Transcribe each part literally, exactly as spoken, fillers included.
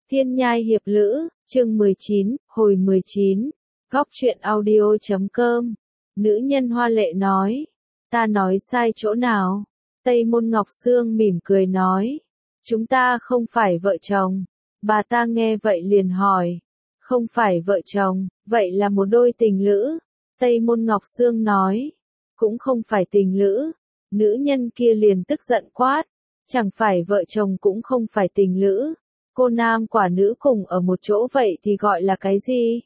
Thiên Nhai Hiệp Lữ, chương mười chín, hồi mười chín, góc truyện audio chấm com. Nữ nhân hoa lệ nói, ta nói sai chỗ nào? Tây Môn Ngọc Sương mỉm cười nói, chúng ta không phải vợ chồng. Bà ta nghe vậy liền hỏi, không phải vợ chồng, vậy là một đôi tình lữ. Tây Môn Ngọc Sương nói, cũng không phải tình lữ. Nữ nhân kia liền tức giận quát, chẳng phải vợ chồng cũng không phải tình lữ. Cô nam quả nữ cùng ở một chỗ vậy thì gọi là cái gì?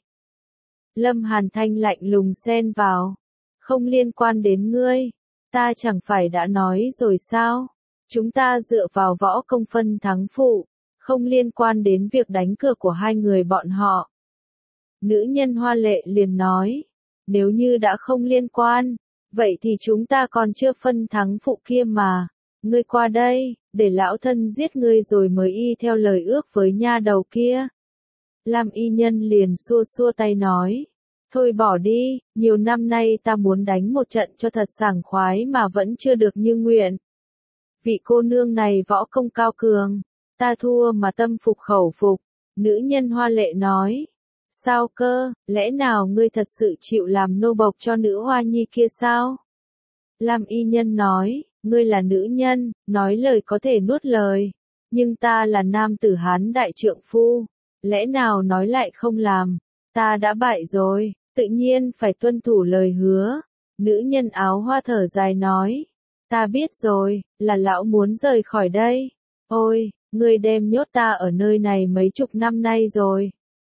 Lâm Hàn Thanh lạnh lùng xen vào, không liên quan đến ngươi, ta chẳng phải đã nói rồi sao? Chúng ta dựa vào võ công phân thắng phụ, không liên quan đến việc đánh cược của hai người bọn họ. Nữ nhân hoa lệ liền nói, nếu như đã không liên quan, vậy thì chúng ta còn chưa phân thắng phụ kia mà. Ngươi qua đây, để lão thân giết ngươi rồi mới y theo lời ước với nha đầu kia. Lam y nhân liền xua xua tay nói, thôi bỏ đi, nhiều năm nay ta muốn đánh một trận cho thật sảng khoái mà vẫn chưa được như nguyện. Vị cô nương này võ công cao cường, ta thua mà tâm phục khẩu phục. Nữ nhân hoa lệ nói, sao cơ, lẽ nào ngươi thật sự chịu làm nô bộc cho nữ hoa nhi kia sao? Lam y nhân nói, ngươi là nữ nhân, nói lời có thể nuốt lời, nhưng ta là nam tử Hán đại trượng phu, lẽ nào nói lại không làm, ta đã bại rồi, tự nhiên phải tuân thủ lời hứa. Nữ nhân áo hoa thở dài nói, ta biết rồi, là lão muốn rời khỏi đây. Ôi, ngươi đem nhốt ta ở nơi này mấy chục năm nay rồi.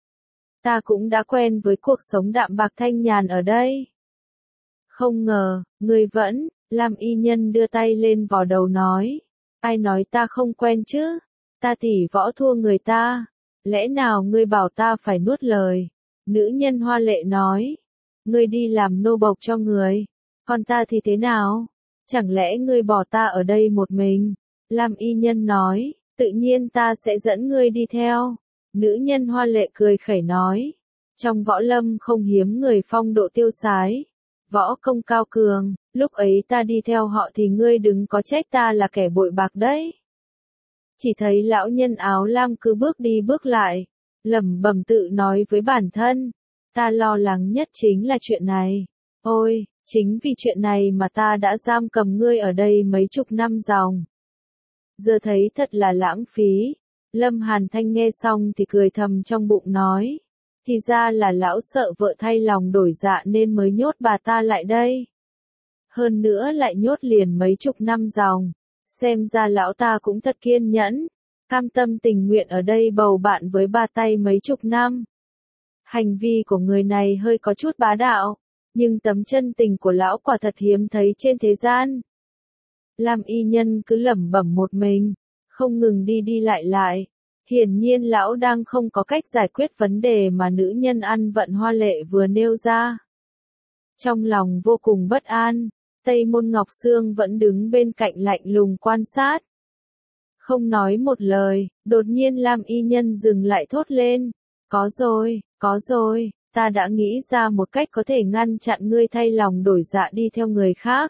Ta cũng đã quen với cuộc sống đạm bạc thanh nhàn ở đây. Không ngờ, ngươi vẫn, Lam y nhân đưa tay lên vò đầu nói, ai nói ta không quen chứ, ta tỉ võ thua người ta, lẽ nào ngươi bảo ta phải nuốt lời? Nữ nhân hoa lệ nói, ngươi đi làm nô bộc cho người, còn ta thì thế nào? Chẳng lẽ ngươi bỏ ta ở đây một mình? Lam y nhân nói, tự nhiên ta sẽ dẫn ngươi đi theo. Nữ nhân hoa lệ cười khẩy nói, trong võ lâm không hiếm người phong độ tiêu sái, võ công cao cường, lúc ấy ta đi theo họ thì ngươi đừng có trách ta là kẻ bội bạc đấy. Chỉ thấy lão nhân áo lam cứ bước đi bước lại, lẩm bẩm tự nói với bản thân, ta lo lắng nhất chính là chuyện này. Ôi, chính vì chuyện này mà ta đã giam cầm ngươi ở đây mấy chục năm ròng. Giờ thấy thật là lãng phí. Lâm Hàn Thanh nghe xong thì cười thầm trong bụng nói, thì ra là lão sợ vợ thay lòng đổi dạ nên mới nhốt bà ta lại đây. Hơn nữa lại nhốt liền mấy chục năm ròng, xem ra lão ta cũng thật kiên nhẫn, cam tâm tình nguyện ở đây bầu bạn với bà tay mấy chục năm. Hành vi của người này hơi có chút bá đạo, nhưng tấm chân tình của lão quả thật hiếm thấy trên thế gian. Lam y nhân cứ lẩm bẩm một mình, không ngừng đi đi lại lại. Hiển nhiên lão đang không có cách giải quyết vấn đề mà nữ nhân ăn vận hoa lệ vừa nêu ra. Trong lòng vô cùng bất an, Tây Môn Ngọc Sương vẫn đứng bên cạnh lạnh lùng quan sát. Không nói một lời, đột nhiên Lam y nhân dừng lại thốt lên. Có rồi, có rồi, ta đã nghĩ ra một cách có thể ngăn chặn ngươi thay lòng đổi dạ đi theo người khác.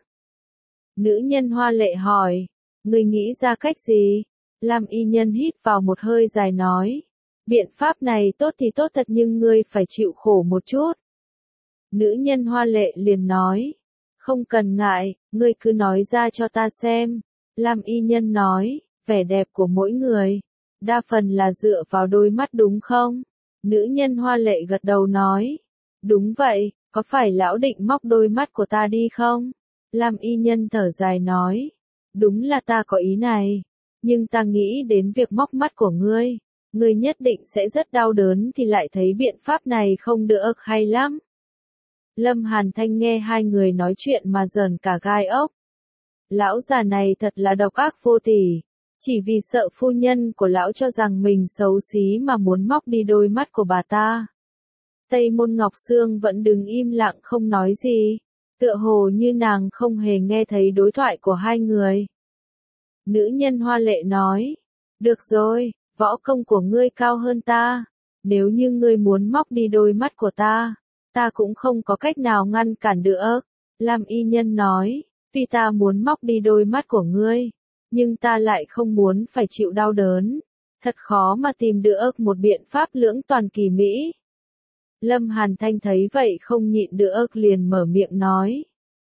Nữ nhân hoa lệ hỏi, ngươi nghĩ ra cách gì? Lam y nhân hít vào một hơi dài nói, biện pháp này tốt thì tốt thật nhưng ngươi phải chịu khổ một chút. Nữ nhân hoa lệ liền nói, không cần ngại, ngươi cứ nói ra cho ta xem. Lam y nhân nói, vẻ đẹp của mỗi người, đa phần là dựa vào đôi mắt đúng không? Nữ nhân hoa lệ gật đầu nói, đúng vậy, có phải lão định móc đôi mắt của ta đi không? Lam y nhân thở dài nói, đúng là ta có ý này. Nhưng ta nghĩ đến việc móc mắt của ngươi, ngươi nhất định sẽ rất đau đớn thì lại thấy biện pháp này không được hay lắm. Lâm Hàn Thanh nghe hai người nói chuyện mà giờn cả gai ốc. Lão già này thật là độc ác vô tỉ, chỉ vì sợ phu nhân của lão cho rằng mình xấu xí mà muốn móc đi đôi mắt của bà ta. Tây Môn Ngọc Sương vẫn đứng im lặng không nói gì, tựa hồ như nàng không hề nghe thấy đối thoại của hai người. Nữ nhân hoa lệ nói, được rồi, võ công của ngươi cao hơn ta, nếu như ngươi muốn móc đi đôi mắt của ta, ta cũng không có cách nào ngăn cản được. Lam y nhân nói, vì ta muốn móc đi đôi mắt của ngươi, nhưng ta lại không muốn phải chịu đau đớn, Thật khó mà tìm được một biện pháp lưỡng toàn kỳ mỹ. Lâm Hàn Thanh thấy vậy không nhịn được liền mở miệng nói.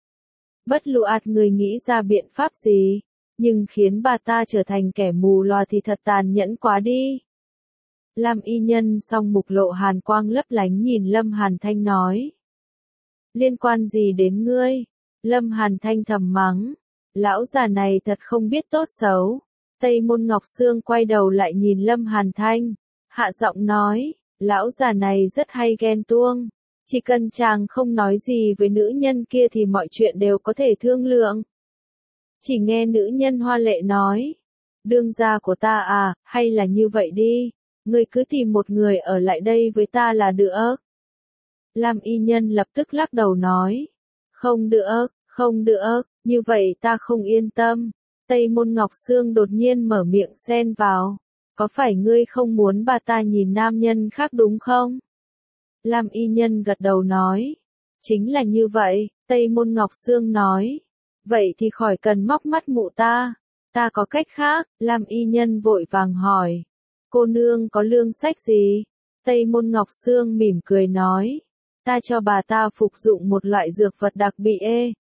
Bất lụ ạt người nghĩ ra biện pháp gì, nhưng khiến bà ta trở thành kẻ mù loà thì thật tàn nhẫn quá đi. Lam y nhân song mục lộ hàn quang lấp lánh nhìn Lâm Hàn Thanh nói. Liên quan gì đến ngươi? Lâm Hàn Thanh thầm mắng. Lão già này thật không biết tốt xấu. Tây Môn Ngọc Sương quay đầu lại nhìn Lâm Hàn Thanh. Hạ giọng nói. Lão già này rất hay ghen tuông. Chỉ cần chàng không nói gì với nữ nhân kia thì mọi chuyện đều có thể thương lượng. Chỉ nghe nữ nhân hoa lệ nói. Đương gia của ta à, hay là như vậy đi. Ngươi cứ tìm một người ở lại đây với ta là được. Lam y nhân lập tức lắc đầu nói. Không được, không được, như vậy ta không yên tâm. Tây Môn Ngọc Sương đột nhiên mở miệng xen vào. Có phải ngươi không muốn bà ta nhìn nam nhân khác đúng không? Lam y nhân gật đầu nói. Chính là như vậy, Tây Môn Ngọc Sương nói. Vậy thì khỏi cần móc mắt mụ ta. Ta có cách khác, Lam y nhân vội vàng hỏi. Cô nương có lương sách gì? Tây Môn Ngọc Sương mỉm cười nói. Ta cho bà ta phục dụng một loại dược vật đặc biệt.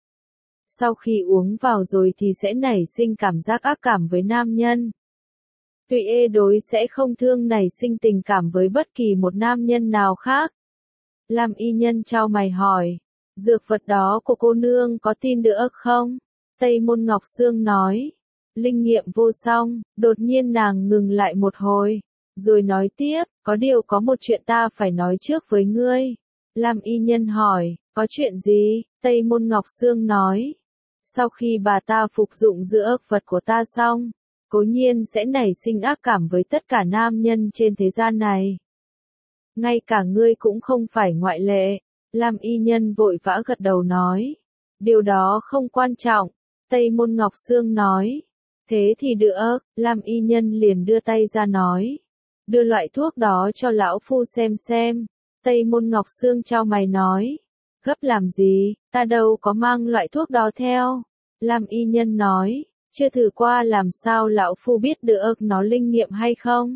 Sau khi uống vào rồi thì sẽ nảy sinh cảm giác ác cảm với nam nhân. Tuy ê đối sẽ không thương nảy sinh tình cảm với bất kỳ một nam nhân nào khác. Lam y nhân chau mày hỏi. Dược vật đó của cô nương có tin được không? Tây Môn Ngọc Sương nói. Linh nghiệm vô song, đột nhiên nàng ngừng lại một hồi. Rồi nói tiếp, có điều có một chuyện ta phải nói trước với ngươi. Lam y nhân hỏi, có chuyện gì? Tây Môn Ngọc Sương nói. Sau khi bà ta phục dụng dược vật của ta xong, cố nhiên sẽ nảy sinh ác cảm với tất cả nam nhân trên thế gian này. Ngay cả ngươi cũng không phải ngoại lệ. Lam y nhân vội vã gật đầu nói. Điều đó không quan trọng. Tây Môn Ngọc Sương nói. Thế thì được, Lam y nhân liền đưa tay ra nói. Đưa loại thuốc đó cho lão phu xem xem. Tây Môn Ngọc Sương chau mày nói. Gấp làm gì, ta đâu có mang loại thuốc đó theo. Lam y nhân nói. Chưa thử qua làm sao lão phu biết được nó linh nghiệm hay không?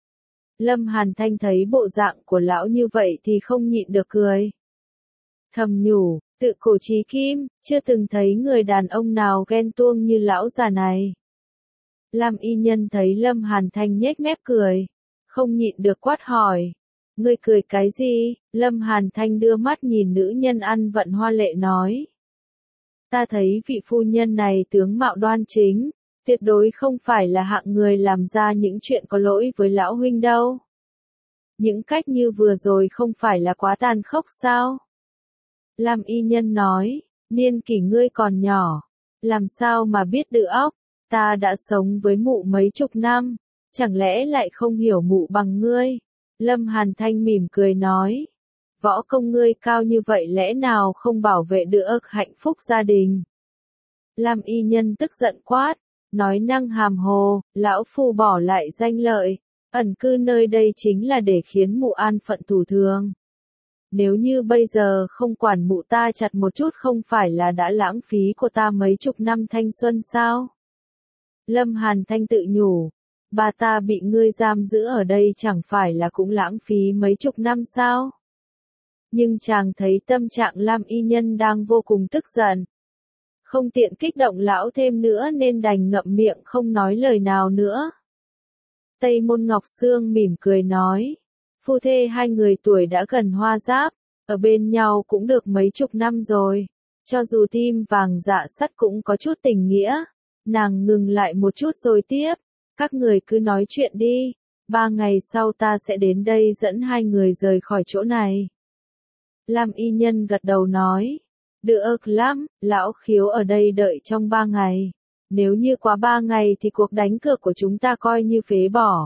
Lâm Hàn Thanh thấy bộ dạng của lão như vậy thì không nhịn được cười. Thầm nhủ, tự cổ chí kim, chưa từng thấy người đàn ông nào ghen tuông như lão già này. Lam y nhân thấy Lâm Hàn Thanh nhếch mép cười. Không nhịn được quát hỏi. Ngươi cười cái gì? Lâm Hàn Thanh đưa mắt nhìn nữ nhân ăn vận hoa lệ nói. Ta thấy vị phu nhân này tướng mạo đoan chính, tuyệt đối không phải là hạng người làm ra những chuyện có lỗi với lão huynh đâu. Những cách như vừa rồi không phải là quá tàn khốc sao? Lam y nhân nói, niên kỷ ngươi còn nhỏ, làm sao mà biết được óc, ta đã sống với mụ mấy chục năm, chẳng lẽ lại không hiểu mụ bằng ngươi? Lâm Hàn Thanh mỉm cười nói, võ công ngươi cao như vậy lẽ nào không bảo vệ được hạnh phúc gia đình? Lam y nhân tức giận quát, nói năng hàm hồ, lão phu bỏ lại danh lợi, ẩn cư nơi đây chính là để khiến mụ an phận thủ thường. Nếu như bây giờ không quản mụ ta chặt một chút không phải là đã lãng phí của ta mấy chục năm thanh xuân sao? Lâm Hàn Thanh tự nhủ, bà ta bị ngươi giam giữ ở đây chẳng phải là cũng lãng phí mấy chục năm sao? Nhưng chàng thấy tâm trạng Lam y nhân đang vô cùng tức giận. Không tiện kích động lão thêm nữa nên đành ngậm miệng không nói lời nào nữa. Tây Môn Ngọc Sương mỉm cười nói. Phu thê hai người tuổi đã gần hoa giáp, ở bên nhau cũng được mấy chục năm rồi. Cho dù tim vàng dạ sắt cũng có chút tình nghĩa. Nàng ngừng lại một chút rồi tiếp. Các người cứ nói chuyện đi. Ba ngày sau ta sẽ đến đây dẫn hai người rời khỏi chỗ này. Lam y nhân gật đầu nói. Được lắm, lão khiếu ở đây đợi trong ba ngày. Nếu như quá ba ngày thì cuộc đánh cược của chúng ta coi như phế bỏ.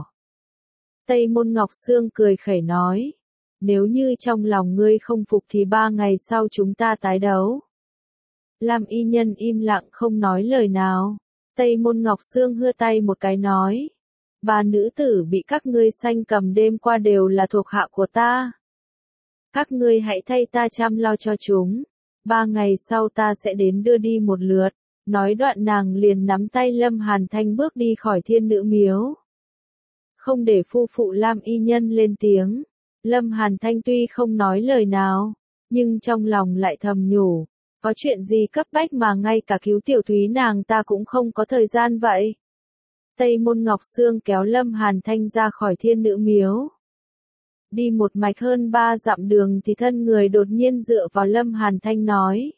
Tây Môn Ngọc Sương cười khẩy nói. Nếu như trong lòng ngươi không phục thì ba ngày sau chúng ta tái đấu. Lam y nhân im lặng không nói lời nào. Tây Môn Ngọc Sương hưa tay một cái nói. Ba nữ tử bị các ngươi sanh cầm đêm qua đều là thuộc hạ của ta. Các ngươi hãy thay ta chăm lo cho chúng. Ba ngày sau ta sẽ đến đưa đi một lượt. Nói đoạn nàng liền nắm tay Lâm Hàn Thanh bước đi khỏi Thiên Nữ Miếu. không để phu phụ Lam y nhân lên tiếng. Lâm Hàn Thanh tuy không nói lời nào, nhưng trong lòng lại thầm nhủ, có chuyện gì cấp bách mà ngay cả cứu Tiểu Thúy nàng ta cũng không có thời gian vậy. Tây Môn Ngọc Sương kéo Lâm Hàn Thanh ra khỏi Thiên Nữ Miếu. Đi một mạch hơn ba dặm đường thì thân người đột nhiên dựa vào Lâm Hàn Thanh nói.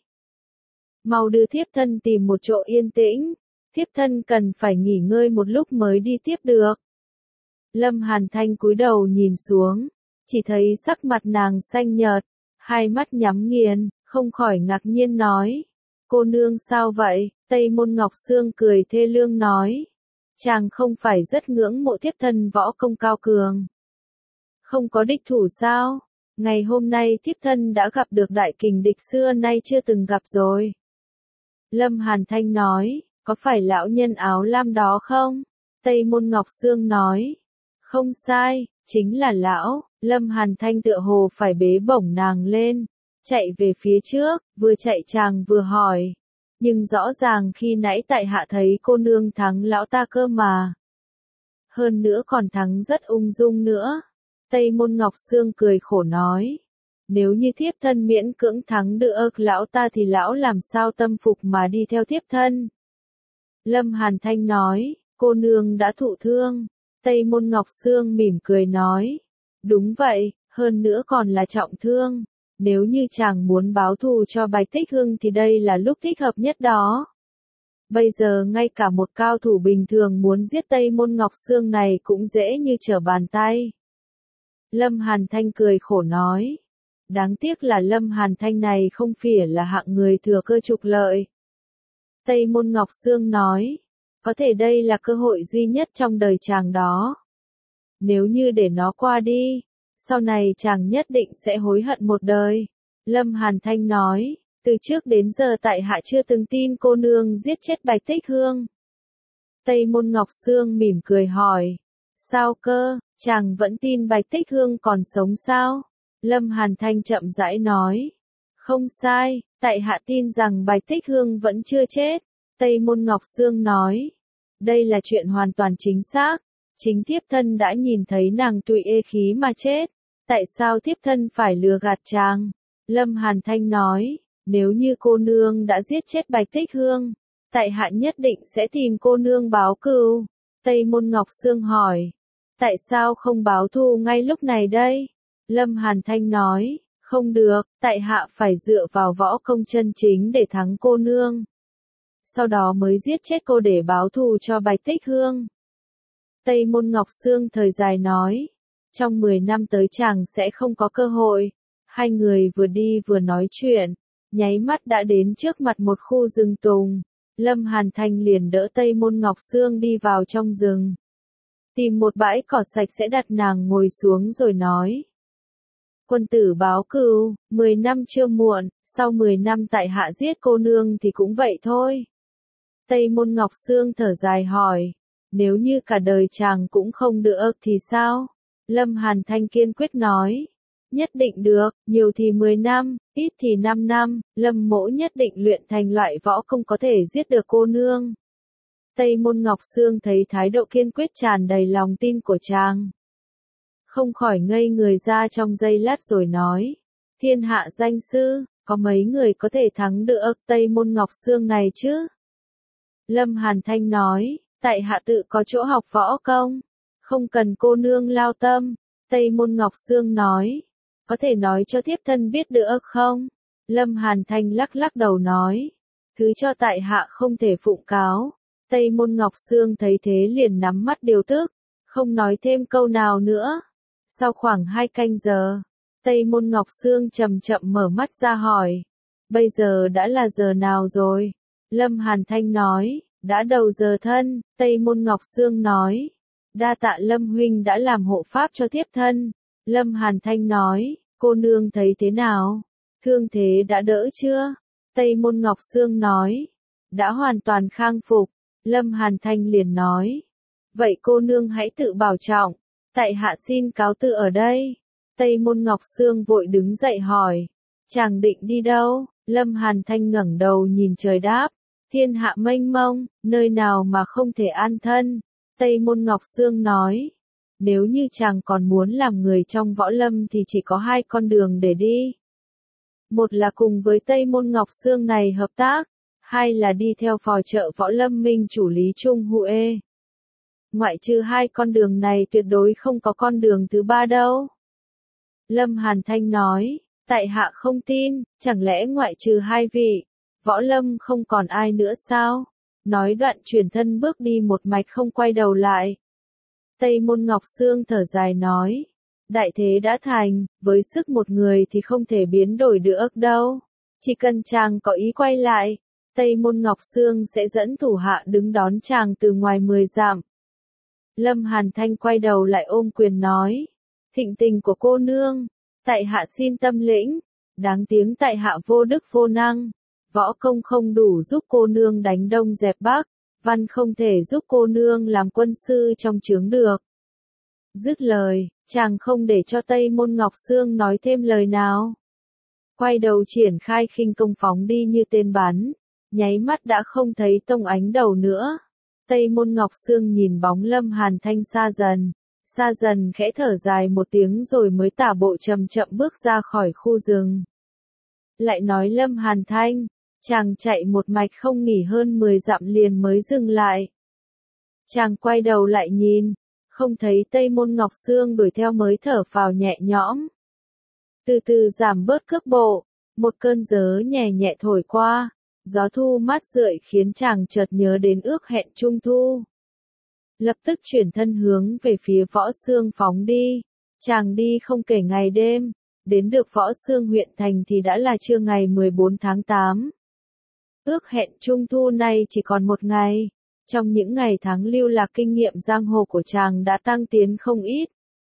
Mau đưa thiếp thân tìm một chỗ yên tĩnh, thiếp thân cần phải nghỉ ngơi một lúc mới đi tiếp được. Lâm Hàn Thanh cúi đầu nhìn xuống, chỉ thấy sắc mặt nàng xanh nhợt, hai mắt nhắm nghiền, không khỏi ngạc nhiên nói. Cô nương sao vậy? Tây Môn Ngọc Sương cười thê lương nói. Chàng không phải rất ngưỡng mộ thiếp thân võ công cao cường. Không có địch thủ sao? Ngày hôm nay thiếp thân đã gặp được đại kình địch xưa nay chưa từng gặp rồi. Lâm Hàn Thanh nói, có phải lão nhân áo lam đó không? Tây Môn Ngọc Sương nói, không sai, chính là lão. Lâm Hàn Thanh tựa hồ phải bế bổng nàng lên, chạy về phía trước, vừa chạy chàng vừa hỏi. Nhưng rõ ràng khi nãy tại hạ thấy cô nương thắng lão ta cơ mà. Hơn nữa còn thắng rất ung dung nữa. Tây Môn Ngọc Sương cười khổ nói. Nếu như thiếp thân miễn cưỡng thắng được lão ta thì lão làm sao tâm phục mà đi theo thiếp thân. Lâm Hàn Thanh nói, cô nương đã thụ thương. Tây Môn Ngọc Sương mỉm cười nói. Đúng vậy, hơn nữa còn là trọng thương. Nếu như chàng muốn báo thù cho Bạch Tích Hưng thì đây là lúc thích hợp nhất đó. Bây giờ ngay cả một cao thủ bình thường muốn giết Tây Môn Ngọc Sương này cũng dễ như trở bàn tay. Lâm Hàn Thanh cười khổ nói. Đáng tiếc là Lâm Hàn Thanh này không phải là hạng người thừa cơ trục lợi. Tây Môn Ngọc Sương nói. Có thể đây là cơ hội duy nhất trong đời chàng đó. Nếu như để nó qua đi, sau này chàng nhất định sẽ hối hận một đời. Lâm Hàn Thanh nói, từ trước đến giờ tại hạ chưa từng tin cô nương giết chết Bạch Tích Hương. Tây Môn Ngọc Sương mỉm cười hỏi, sao cơ, chàng vẫn tin Bạch Tích Hương còn sống sao? Lâm Hàn Thanh chậm rãi nói, không sai, tại hạ tin rằng Bạch Tích Hương vẫn chưa chết. Tây Môn Ngọc Sương nói, đây là chuyện hoàn toàn chính xác. Chính thiếp thân đã nhìn thấy nàng tùy ê khí mà chết. Tại sao thiếp thân phải lừa gạt chàng? Lâm Hàn Thanh nói, nếu như cô nương đã giết chết Bạch Tích Hương, tại hạ nhất định sẽ tìm cô nương báo cừu. Tây Môn Ngọc Sương hỏi, tại sao không báo thù ngay lúc này đây? Lâm Hàn Thanh nói, không được, tại hạ phải dựa vào võ công chân chính để thắng cô nương. Sau đó mới giết chết cô để báo thù cho Bạch Tích Hương. Tây Môn Ngọc Sương thời dài nói, trong mười năm tới chàng sẽ không có cơ hội. Hai người vừa đi vừa nói chuyện, nháy mắt đã đến trước mặt một khu rừng tùng. Lâm Hàn Thanh liền đỡ Tây Môn Ngọc Sương đi vào trong rừng. Tìm một bãi cỏ sạch sẽ đặt nàng ngồi xuống rồi nói. Quân tử báo cừu, mười năm chưa muộn, sau mười năm tại hạ giết cô nương thì cũng vậy thôi. Tây Môn Ngọc Sương thở dài hỏi. Nếu như cả đời chàng cũng không được thì sao? Lâm Hàn Thanh kiên quyết nói. Nhất định được, nhiều thì mười năm, ít thì năm năm, Lâm mỗ nhất định luyện thành loại võ công có thể giết được cô nương. Tây Môn Ngọc Sương thấy thái độ kiên quyết tràn đầy lòng tin của chàng. Không khỏi ngây người ra trong giây lát rồi nói. Thiên hạ danh sư, có mấy người có thể thắng được Tây Môn Ngọc Sương này chứ? Lâm Hàn Thanh nói. Tại hạ tự có chỗ học võ công, không cần cô nương lao tâm. Tây Môn Ngọc Sương nói, có thể nói cho thiếp thân biết được không? Lâm Hàn Thanh lắc lắc đầu nói, thứ cho tại hạ không thể phụng cáo. Tây Môn Ngọc Sương thấy thế liền nắm mắt điều tức, không nói thêm câu nào nữa. Sau khoảng hai canh giờ, Tây Môn Ngọc Sương chậm chậm mở mắt ra hỏi, bây giờ đã là giờ nào rồi? Lâm Hàn Thanh nói, đã đầu giờ thân. Tây Môn Ngọc Sương nói, đa tạ Lâm huynh đã làm hộ pháp cho thiếp thân. Lâm Hàn Thanh nói, cô nương thấy thế nào? Thương thế đã đỡ chưa? Tây Môn Ngọc Sương nói, đã hoàn toàn khang phục. Lâm Hàn Thanh liền nói, vậy cô nương hãy tự bảo trọng, tại hạ xin cáo từ ở đây. Tây Môn Ngọc Sương vội đứng dậy hỏi, chàng định đi đâu? Lâm Hàn Thanh ngẩng đầu nhìn trời đáp, thiên hạ mênh mông, nơi nào mà không thể an thân. Tây Môn Ngọc Sương nói, nếu như chàng còn muốn làm người trong võ lâm thì chỉ có hai con đường để đi. Một là cùng với Tây Môn Ngọc Sương này hợp tác, hai là đi theo phò trợ võ lâm minh chủ Lý Trung Huệ. Ngoại trừ hai con đường này tuyệt đối không có con đường thứ ba đâu. Lâm Hàn Thanh nói, tại hạ không tin, chẳng lẽ ngoại trừ hai vị, võ lâm không còn ai nữa sao? Nói đoạn chuyển thân bước đi một mạch không quay đầu lại. Tây Môn Ngọc Sương thở dài nói, đại thế đã thành, với sức một người thì không thể biến đổi được đâu. Chỉ cần chàng có ý quay lại, Tây Môn Ngọc Sương sẽ dẫn thủ hạ đứng đón chàng từ ngoài mười dặm. Lâm Hàn Thanh quay đầu lại ôm quyền nói, thịnh tình của cô nương, tại hạ xin tâm lĩnh, đáng tiếng tại hạ vô đức vô năng, võ công không đủ giúp cô nương đánh đông dẹp bắc, văn không thể giúp cô nương làm quân sư trong chướng được. Dứt lời, chàng không để cho Tây Môn Ngọc Sương nói thêm lời nào. Quay đầu triển khai khinh công phóng đi như tên bắn, nháy mắt đã không thấy tông ánh đầu nữa. Tây Môn Ngọc Sương nhìn bóng Lâm Hàn Thanh xa dần, xa dần khẽ thở dài một tiếng rồi mới tả bộ chậm chậm bước ra khỏi khu rừng. Lại nói Lâm Hàn Thanh, chàng chạy một mạch không nghỉ hơn mười dặm liền mới dừng lại. Chàng quay đầu lại nhìn, không thấy Tây Môn Ngọc Sương đuổi theo mới thở phào nhẹ nhõm. Từ từ giảm bớt cước bộ, một cơn gió nhẹ nhẹ thổi qua, gió thu mát rượi khiến chàng chợt nhớ đến ước hẹn trung thu. Lập tức chuyển thân hướng về phía Võ Xương phóng đi, chàng đi không kể ngày đêm, đến được Võ Xương huyện thành thì đã là trưa ngày mười bốn tháng tám. Ước hẹn trung thu này chỉ còn một ngày, trong những ngày tháng lưu lạc kinh nghiệm giang hồ của chàng đã tăng tiến không ít.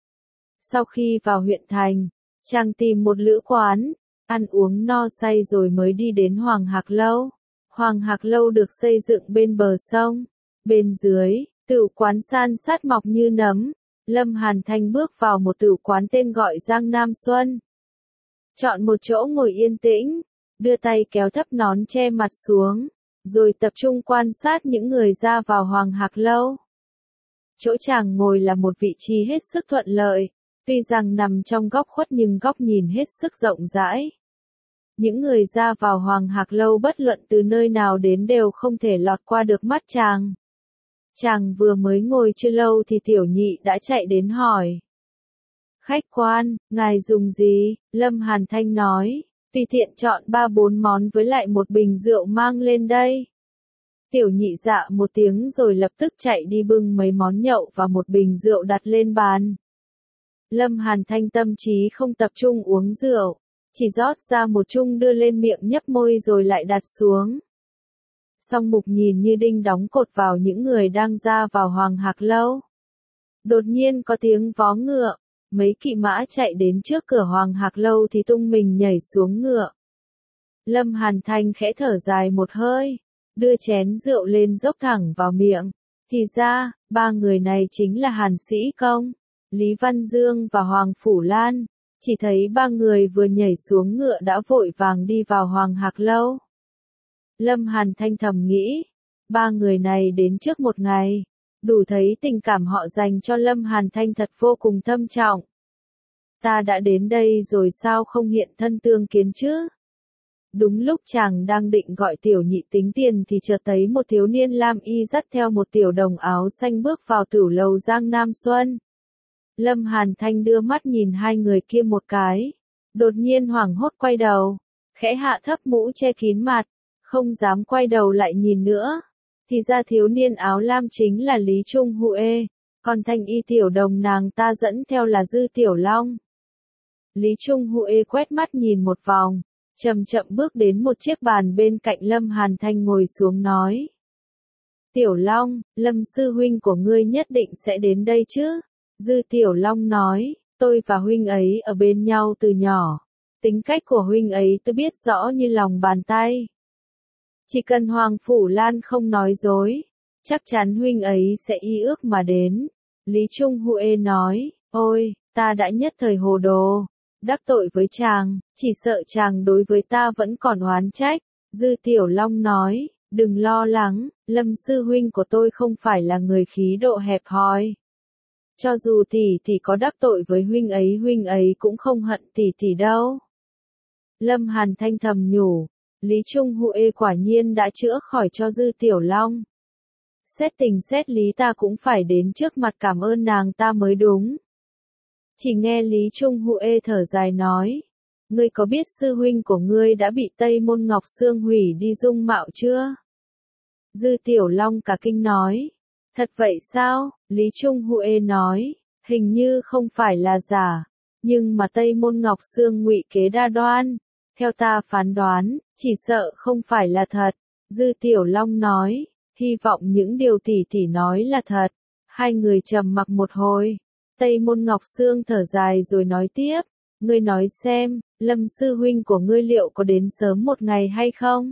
Sau khi vào huyện thành, chàng tìm một lữ quán, ăn uống no say rồi mới đi đến Hoàng Hạc Lâu. Hoàng Hạc Lâu được xây dựng bên bờ sông, bên dưới, tửu quán san sát mọc như nấm. Lâm Hàn Thanh bước vào một tửu quán tên gọi Giang Nam Xuân. Chọn một chỗ ngồi yên tĩnh, đưa tay kéo thấp nón che mặt xuống, rồi tập trung quan sát những người ra vào Hoàng Hạc Lâu. Chỗ chàng ngồi là một vị trí hết sức thuận lợi, tuy rằng nằm trong góc khuất nhưng góc nhìn hết sức rộng rãi. Những người ra vào Hoàng Hạc Lâu bất luận từ nơi nào đến đều không thể lọt qua được mắt chàng. Chàng vừa mới ngồi chưa lâu thì tiểu nhị đã chạy đến hỏi. Khách quan, ngài dùng gì? Lâm Hàn Thanh nói, tùy tiện chọn ba bốn món với lại một bình rượu mang lên đây. Tiểu nhị dạ một tiếng rồi lập tức chạy đi bưng mấy món nhậu và một bình rượu đặt lên bàn. Lâm Hàn Thanh tâm trí không tập trung uống rượu, chỉ rót ra một chung đưa lên miệng nhấp môi rồi lại đặt xuống. Song mục nhìn như đinh đóng cột vào những người đang ra vào Hoàng Hạc Lâu. Đột nhiên có tiếng vó ngựa, mấy kỵ mã chạy đến trước cửa Hoàng Hạc Lâu thì tung mình nhảy xuống ngựa. Lâm Hàn Thanh khẽ thở dài một hơi, đưa chén rượu lên dốc thẳng vào miệng. Thì ra, ba người này chính là Hàn Sĩ Công, Lý Văn Dương và Hoàng Phủ Lan. Chỉ thấy ba người vừa nhảy xuống ngựa đã vội vàng đi vào Hoàng Hạc Lâu. Lâm Hàn Thanh thầm nghĩ, ba người này đến trước một ngày, đủ thấy tình cảm họ dành cho Lâm Hàn Thanh thật vô cùng thâm trọng. Ta đã đến đây rồi sao không hiện thân tương kiến chứ? Đúng lúc chàng đang định gọi tiểu nhị tính tiền thì chợt thấy một thiếu niên lam y dắt theo một tiểu đồng áo xanh bước vào tửu lầu Giang Nam Xuân. Lâm Hàn Thanh đưa mắt nhìn hai người kia một cái, đột nhiên hoảng hốt quay đầu, khẽ hạ thấp mũ che kín mặt, không dám quay đầu lại nhìn nữa. Thì ra thiếu niên áo lam chính là Lý Trung Huệ, còn thanh y tiểu đồng nàng ta dẫn theo là Dư Tiểu Long. Lý Trung Huệ quét mắt nhìn một vòng, chậm chậm bước đến một chiếc bàn bên cạnh Lâm Hàn Thanh ngồi xuống nói. Tiểu Long, Lâm sư huynh của ngươi nhất định sẽ đến đây chứ? Dư Tiểu Long nói, tôi và huynh ấy ở bên nhau từ nhỏ. Tính cách của huynh ấy tôi biết rõ như lòng bàn tay. Chỉ cần Hoàng Phủ Lan không nói dối, chắc chắn huynh ấy sẽ y ước mà đến. Lý Trung Huệ nói, ôi, ta đã nhất thời hồ đồ, đắc tội với chàng, chỉ sợ chàng đối với ta vẫn còn oán trách. Dư Tiểu Long nói, đừng lo lắng, Lâm sư huynh của tôi không phải là người khí độ hẹp hòi. Cho dù tỷ tỷ có đắc tội với huynh ấy huynh ấy cũng không hận tỷ tỷ đâu. Lâm Hàn Thanh thầm nhủ, Lý Trung Huệ quả nhiên đã chữa khỏi cho Dư Tiểu Long. Xét tình xét lý ta cũng phải đến trước mặt cảm ơn nàng ta mới đúng. Chỉ nghe Lý Trung Huệ thở dài nói, ngươi có biết sư huynh của ngươi đã bị Tây Môn Ngọc Sương hủy đi dung mạo chưa? Dư Tiểu Long cả kinh nói, thật vậy sao? Lý Trung Huệ nói, hình như không phải là giả, nhưng mà Tây Môn Ngọc Sương ngụy kế đa đoan, theo ta phán đoán, chỉ sợ không phải là thật. Dư Tiểu Long nói, hy vọng những điều tỷ tỷ nói là thật. Hai người trầm mặc một hồi, Tây Môn Ngọc Sương thở dài rồi nói tiếp, ngươi nói xem, Lâm sư huynh của ngươi liệu có đến sớm một ngày hay không?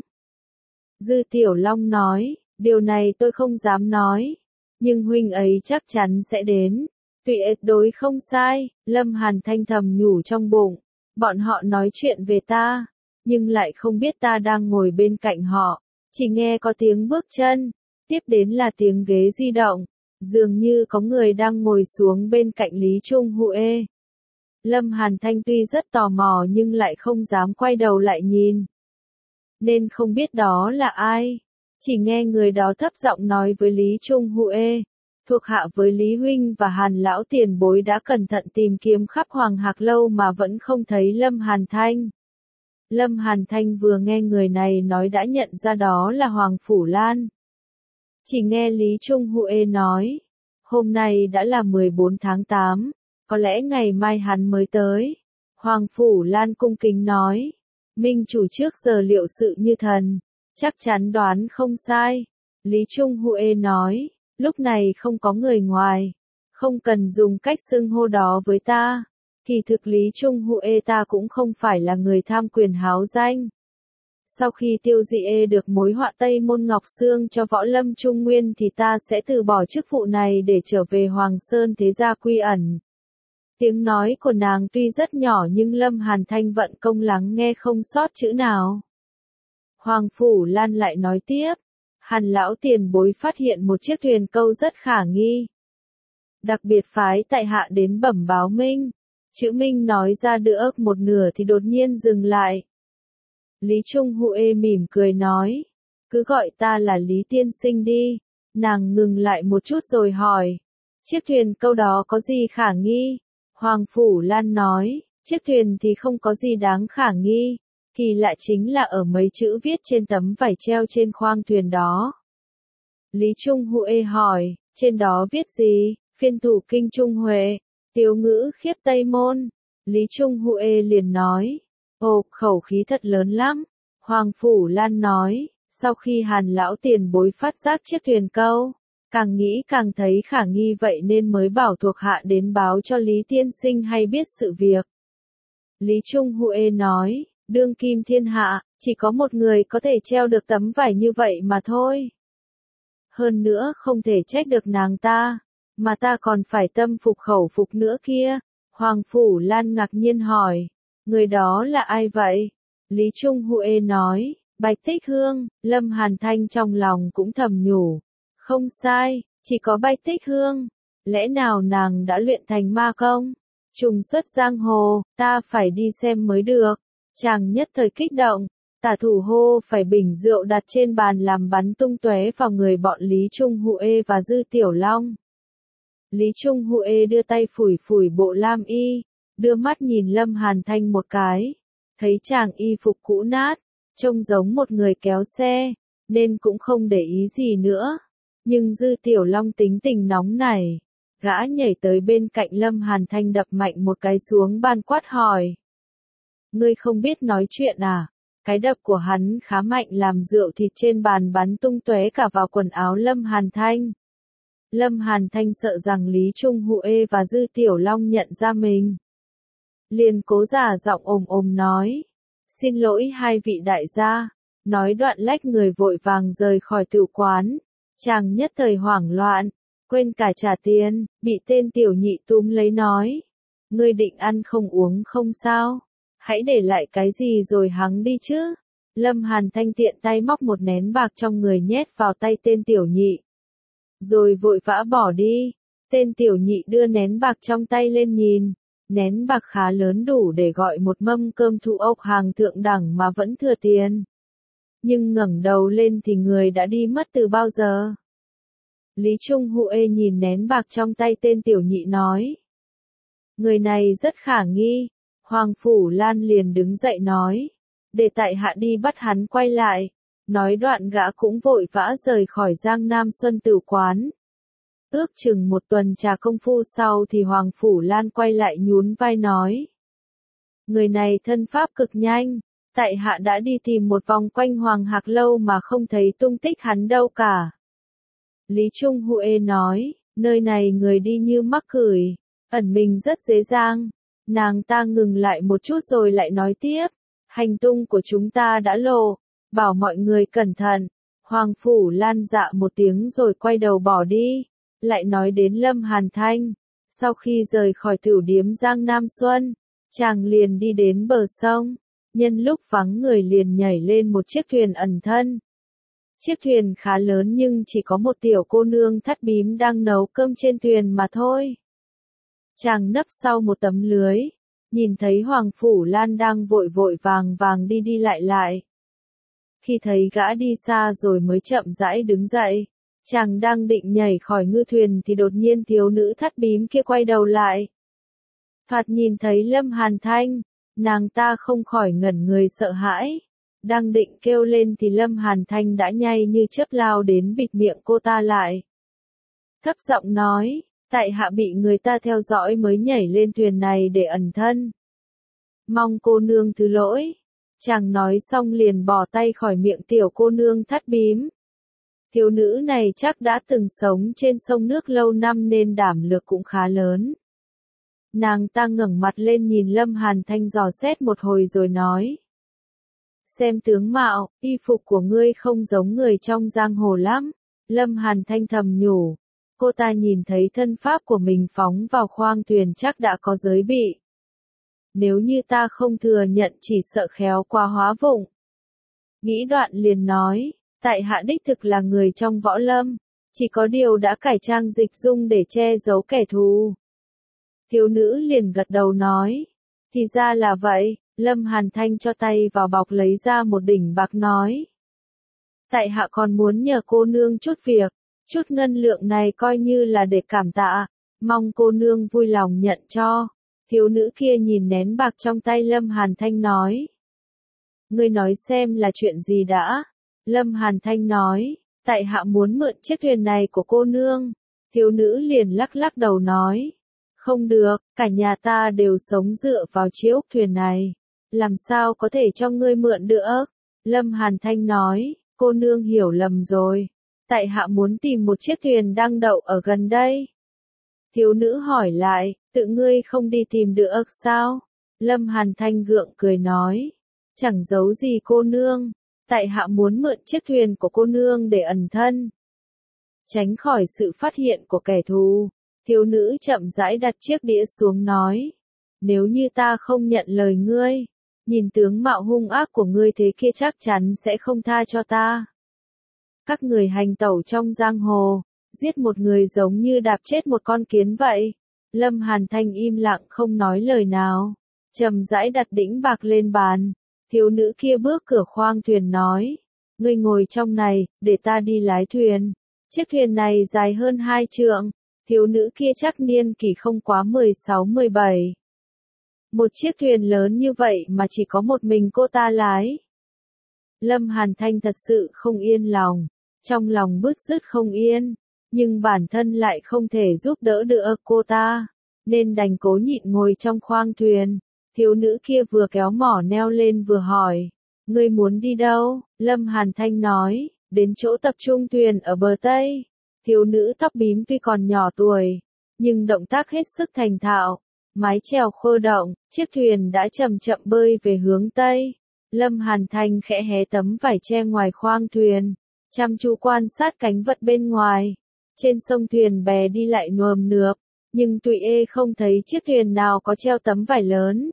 Dư Tiểu Long nói, điều này tôi không dám nói, nhưng huynh ấy chắc chắn sẽ đến. Tuyệt đối không sai, Lâm Hàn Thanh thầm nhủ trong bụng, bọn họ nói chuyện về ta, nhưng lại không biết ta đang ngồi bên cạnh họ, chỉ nghe có tiếng bước chân, tiếp đến là tiếng ghế di động, dường như có người đang ngồi xuống bên cạnh Lý Trung Huệ. Lâm Hàn Thanh tuy rất tò mò nhưng lại không dám quay đầu lại nhìn, nên không biết đó là ai, chỉ nghe người đó thấp giọng nói với Lý Trung Huệ. Thuộc hạ với Lý Huynh và Hàn Lão tiền bối đã cẩn thận tìm kiếm khắp Hoàng Hạc Lâu mà vẫn không thấy Lâm Hàn Thanh. Lâm Hàn Thanh vừa nghe người này nói đã nhận ra đó là Hoàng Phủ Lan. Chỉ nghe Lý Trung Huệ nói, hôm nay đã là mười bốn tháng tám, có lẽ ngày mai hắn mới tới. Hoàng Phủ Lan cung kính nói, minh chủ trước giờ liệu sự như thần, chắc chắn đoán không sai. Lý Trung Huệ nói, lúc này không có người ngoài, không cần dùng cách xưng hô đó với ta. Kỳ thực Lý Trung Huệ ta cũng không phải là người tham quyền háo danh. Sau khi tiêu diệt được mối họa Tây Môn Ngọc Sương cho Võ Lâm Trung Nguyên thì ta sẽ từ bỏ chức vụ này để trở về Hoàng Sơn thế gia quy ẩn. Tiếng nói của nàng tuy rất nhỏ nhưng Lâm Hàn Thanh vận công lắng nghe không sót chữ nào. Hoàng Phủ Lan lại nói tiếp, Hàn lão tiền bối phát hiện một chiếc thuyền câu rất khả nghi. Đặc biệt phái tại hạ đến bẩm báo Minh. Chữ Minh nói ra được một nửa thì đột nhiên dừng lại. Lý Trung Huệ mỉm cười nói, cứ gọi ta là Lý tiên sinh đi. Nàng ngừng lại một chút rồi hỏi, chiếc thuyền câu đó có gì khả nghi? Hoàng Phủ Lan nói, chiếc thuyền thì không có gì đáng khả nghi. Kỳ lạ chính là ở mấy chữ viết trên tấm vải treo trên khoang thuyền đó. Lý Trung Huệ hỏi, trên đó viết gì? Phiên thủ kinh Trung Huệ, tiếu ngữ khiếp Tây Môn. Lý Trung Huệ liền nói, ồ, khẩu khí thật lớn lắm. Hoàng Phủ Lan nói, sau khi Hàn lão tiền bối phát giác chiếc thuyền câu, càng nghĩ càng thấy khả nghi vậy nên mới bảo thuộc hạ đến báo cho Lý tiên sinh hay biết sự việc. Lý Trung Huệ nói, đương kim thiên hạ, chỉ có một người có thể treo được tấm vải như vậy mà thôi. Hơn nữa không thể trách được nàng ta, mà ta còn phải tâm phục khẩu phục nữa kia. Hoàng Phủ Lan ngạc nhiên hỏi, người đó là ai vậy? Lý Trung Huệ nói, Bạch Tích Hương. Lâm Hàn Thanh trong lòng cũng thầm nhủ, không sai, chỉ có Bạch Tích Hương. Lẽ nào nàng đã luyện thành ma công? Trùng xuất giang hồ, ta phải đi xem mới được. Chàng nhất thời kích động, tả thủ hô phải bình rượu đặt trên bàn làm bắn tung tóe vào người bọn Lý Trung Huệ và Dư Tiểu Long. Lý Trung Huệ đưa tay phủi phủi bộ lam y, đưa mắt nhìn Lâm Hàn Thanh một cái, thấy chàng y phục cũ nát, trông giống một người kéo xe, nên cũng không để ý gì nữa. Nhưng Dư Tiểu Long tính tình nóng nảy, gã nhảy tới bên cạnh Lâm Hàn Thanh đập mạnh một cái xuống bàn quát hỏi. Ngươi không biết nói chuyện à? Cái đập của hắn khá mạnh làm rượu thịt trên bàn bắn tung tóe cả vào quần áo Lâm Hàn Thanh. Lâm Hàn Thanh sợ rằng Lý Trung Huệ và Dư Tiểu Long nhận ra mình, liền cố giả giọng ồm ồm nói, xin lỗi hai vị đại gia. Nói đoạn lách người vội vàng rời khỏi tửu quán. Chàng nhất thời hoảng loạn, quên cả trả tiền, bị tên tiểu nhị túm lấy nói, ngươi định ăn không uống không sao? Hãy để lại cái gì rồi hắng đi chứ. Lâm Hàn Thanh tiện tay móc một nén bạc trong người nhét vào tay tên tiểu nhị, rồi vội vã bỏ đi. Tên tiểu nhị đưa nén bạc trong tay lên nhìn, nén bạc khá lớn đủ để gọi một mâm cơm thu ốc hàng thượng đẳng mà vẫn thừa tiền. Nhưng ngẩng đầu lên thì người đã đi mất từ bao giờ. Lý Trung Huệ nhìn nén bạc trong tay tên tiểu nhị nói. Người này rất khả nghi. Hoàng Phủ Lan liền đứng dậy nói. Để tại hạ đi bắt hắn quay lại. Nói đoạn gã cũng vội vã rời khỏi Giang Nam Xuân Tửu Quán. Ước chừng một tuần trà công phu sau thì Hoàng Phủ Lan quay lại nhún vai nói. Người này thân pháp cực nhanh. Tại hạ đã đi tìm một vòng quanh Hoàng Hạc Lâu mà không thấy tung tích hắn đâu cả. Lý Trung Huệ nói, nơi này người đi như mắc cửi, ẩn mình rất dễ dàng. Nàng ta ngừng lại một chút rồi lại nói tiếp, hành tung của chúng ta đã lộ, bảo mọi người cẩn thận. Hoàng Phủ Lan dạ một tiếng rồi quay đầu bỏ đi, lại nói đến Lâm Hàn Thanh. Sau khi rời khỏi tửu điếm Giang Nam Xuân, chàng liền đi đến bờ sông, nhân lúc vắng người liền nhảy lên một chiếc thuyền ẩn thân. Chiếc thuyền khá lớn nhưng chỉ có một tiểu cô nương thắt bím đang nấu cơm trên thuyền mà thôi. Chàng nấp sau một tấm lưới, nhìn thấy Hoàng Phủ Lan đang vội vội vàng vàng đi đi lại lại. Khi thấy gã đi xa rồi mới chậm rãi đứng dậy, chàng đang định nhảy khỏi ngư thuyền thì đột nhiên thiếu nữ thắt bím kia quay đầu lại. Thoạt nhìn thấy Lâm Hàn Thanh, nàng ta không khỏi ngẩn người sợ hãi. Đang định kêu lên thì Lâm Hàn Thanh đã nhanh như chớp lao đến bịt miệng cô ta lại. Thấp giọng nói, tại hạ bị người ta theo dõi mới nhảy lên thuyền này để ẩn thân. Mong cô nương thứ lỗi. Chàng nói xong liền bỏ tay khỏi miệng tiểu cô nương thắt bím. Thiếu nữ này chắc đã từng sống trên sông nước lâu năm nên đảm lực cũng khá lớn. Nàng ta ngẩng mặt lên nhìn Lâm Hàn Thanh dò xét một hồi rồi nói. Xem tướng mạo, y phục của ngươi không giống người trong giang hồ lắm. Lâm Hàn Thanh thầm nhủ. Cô ta nhìn thấy thân pháp của mình phóng vào khoang thuyền chắc đã có giới bị. Nếu như ta không thừa nhận chỉ sợ khéo qua hóa vụng. Nghĩ đoạn liền nói, tại hạ đích thực là người trong võ lâm, chỉ có điều đã cải trang dịch dung để che giấu kẻ thù. Thiếu nữ liền gật đầu nói, thì ra là vậy. Lâm Hàn Thanh cho tay vào bọc lấy ra một đỉnh bạc nói. Tại hạ còn muốn nhờ cô nương chút việc, chút ngân lượng này coi như là để cảm tạ, mong cô nương vui lòng nhận cho. Thiếu nữ kia nhìn nén bạc trong tay Lâm Hàn Thanh nói. Ngươi nói xem là chuyện gì đã? Lâm Hàn Thanh nói, tại hạ muốn mượn chiếc thuyền này của cô nương. Thiếu nữ liền lắc lắc đầu nói. Không được, cả nhà ta đều sống dựa vào chiếc thuyền này. Làm sao có thể cho ngươi mượn được? Lâm Hàn Thanh nói, cô nương hiểu lầm rồi. Tại hạ muốn tìm một chiếc thuyền đang đậu ở gần đây. Thiếu nữ hỏi lại, tự ngươi không đi tìm được sao? Lâm Hàn Thanh gượng cười nói, chẳng giấu gì cô nương. Tại hạ muốn mượn chiếc thuyền của cô nương để ẩn thân. Tránh khỏi sự phát hiện của kẻ thù. Thiếu nữ chậm rãi đặt chiếc đĩa xuống nói, nếu như ta không nhận lời ngươi, nhìn tướng mạo hung ác của ngươi thế kia chắc chắn sẽ không tha cho ta. Các người hành tẩu trong giang hồ, giết một người giống như đạp chết một con kiến vậy. Lâm Hàn Thanh im lặng không nói lời nào, chậm rãi đặt đĩnh bạc lên bàn. Thiếu nữ kia bước cửa khoang thuyền nói, ngươi ngồi trong này, để ta đi lái thuyền. Chiếc thuyền này dài hơn hai trượng. Thiếu nữ kia chắc niên kỷ không quá mười sáu mười bảy. Một chiếc thuyền lớn như vậy mà chỉ có một mình cô ta lái. Lâm Hàn Thanh thật sự không yên lòng, trong lòng bứt rứt không yên, nhưng bản thân lại không thể giúp đỡ được cô ta, nên đành cố nhịn ngồi trong khoang thuyền. Thiếu nữ kia vừa kéo mỏ neo lên vừa hỏi, ngươi muốn đi đâu? Lâm Hàn Thanh nói, đến chỗ tập trung thuyền ở bờ Tây. Thiếu nữ tóc bím tuy còn nhỏ tuổi, nhưng động tác hết sức thành thạo, mái chèo khô động, chiếc thuyền đã chậm chậm bơi về hướng Tây. Lâm Hàn Thanh khẽ hé tấm vải che ngoài khoang thuyền, chăm chú quan sát cánh vật bên ngoài. Trên sông thuyền bè đi lại nườm nượp, nhưng tụi ê không thấy chiếc thuyền nào có treo tấm vải lớn.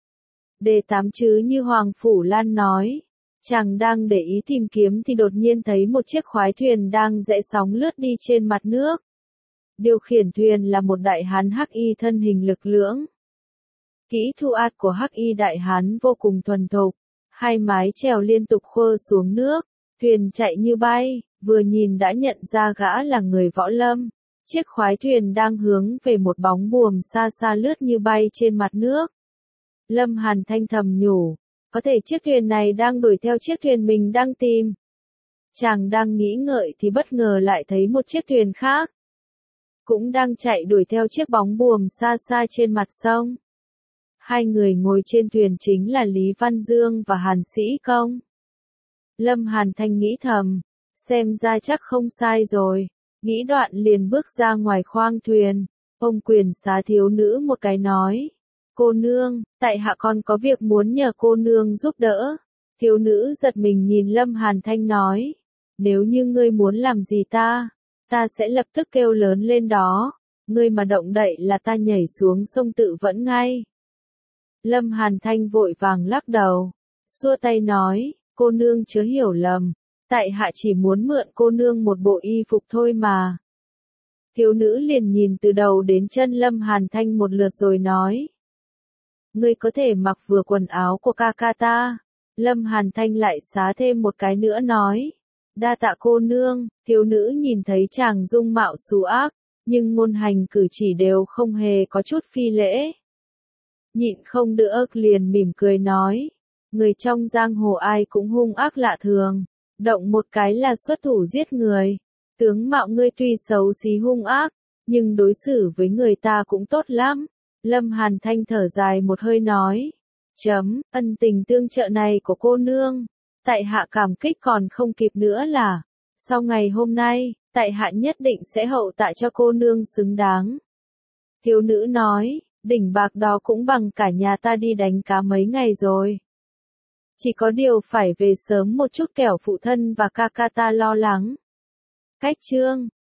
Đề tám chứ như Hoàng Phủ Lan nói. Chàng đang để ý tìm kiếm thì đột nhiên thấy một chiếc khoái thuyền đang rẽ sóng lướt đi trên mặt nước. Điều khiển thuyền là một đại hán hắc y thân hình lực lưỡng. Kỹ thuật ạt của hắc y đại hán vô cùng thuần thục, hai mái chèo liên tục khua xuống nước, thuyền chạy như bay, vừa nhìn đã nhận ra gã là người võ lâm. Chiếc khoái thuyền đang hướng về một bóng buồm xa xa lướt như bay trên mặt nước. Lâm Hàn Thanh thầm nhủ, có thể chiếc thuyền này đang đuổi theo chiếc thuyền mình đang tìm. Chàng đang nghĩ ngợi thì bất ngờ lại thấy một chiếc thuyền khác, cũng đang chạy đuổi theo chiếc bóng buồm xa xa trên mặt sông. Hai người ngồi trên thuyền chính là Lý Văn Dương và Hàn Sĩ Công. Lâm Hàn Thanh nghĩ thầm, xem ra chắc không sai rồi, nghĩ đoạn liền bước ra ngoài khoang thuyền, ông quyền xá thiếu nữ một cái nói, cô nương, tại hạ con có việc muốn nhờ cô nương giúp đỡ. Thiếu nữ giật mình nhìn Lâm Hàn Thanh nói, nếu như ngươi muốn làm gì ta, ta sẽ lập tức kêu lớn lên đó, ngươi mà động đậy là ta nhảy xuống sông tự vẫn ngay. Lâm Hàn Thanh vội vàng lắc đầu, xua tay nói, cô nương chớ hiểu lầm, tại hạ chỉ muốn mượn cô nương một bộ y phục thôi mà. Thiếu nữ liền nhìn từ đầu đến chân Lâm Hàn Thanh một lượt rồi nói, ngươi có thể mặc vừa quần áo của ca ca ta. Lâm Hàn Thanh lại xá thêm một cái nữa nói, đa tạ cô nương. Thiếu nữ nhìn thấy chàng dung mạo xú ác, nhưng ngôn hành cử chỉ đều không hề có chút phi lễ. Nhịn không được liền mỉm cười nói, người trong giang hồ ai cũng hung ác lạ thường, động một cái là xuất thủ giết người. Tướng mạo ngươi tuy xấu xí hung ác, nhưng đối xử với người ta cũng tốt lắm. Lâm Hàn Thanh thở dài một hơi nói, chấm, ân tình tương trợ này của cô nương, tại hạ cảm kích còn không kịp nữa là, sau ngày hôm nay, tại hạ nhất định sẽ hậu tạ cho cô nương xứng đáng. Thiếu nữ nói, đỉnh bạc đó cũng bằng cả nhà ta đi đánh cá mấy ngày rồi. Chỉ có điều phải về sớm một chút kẻo phụ thân và ca ca ta lo lắng. Cách chương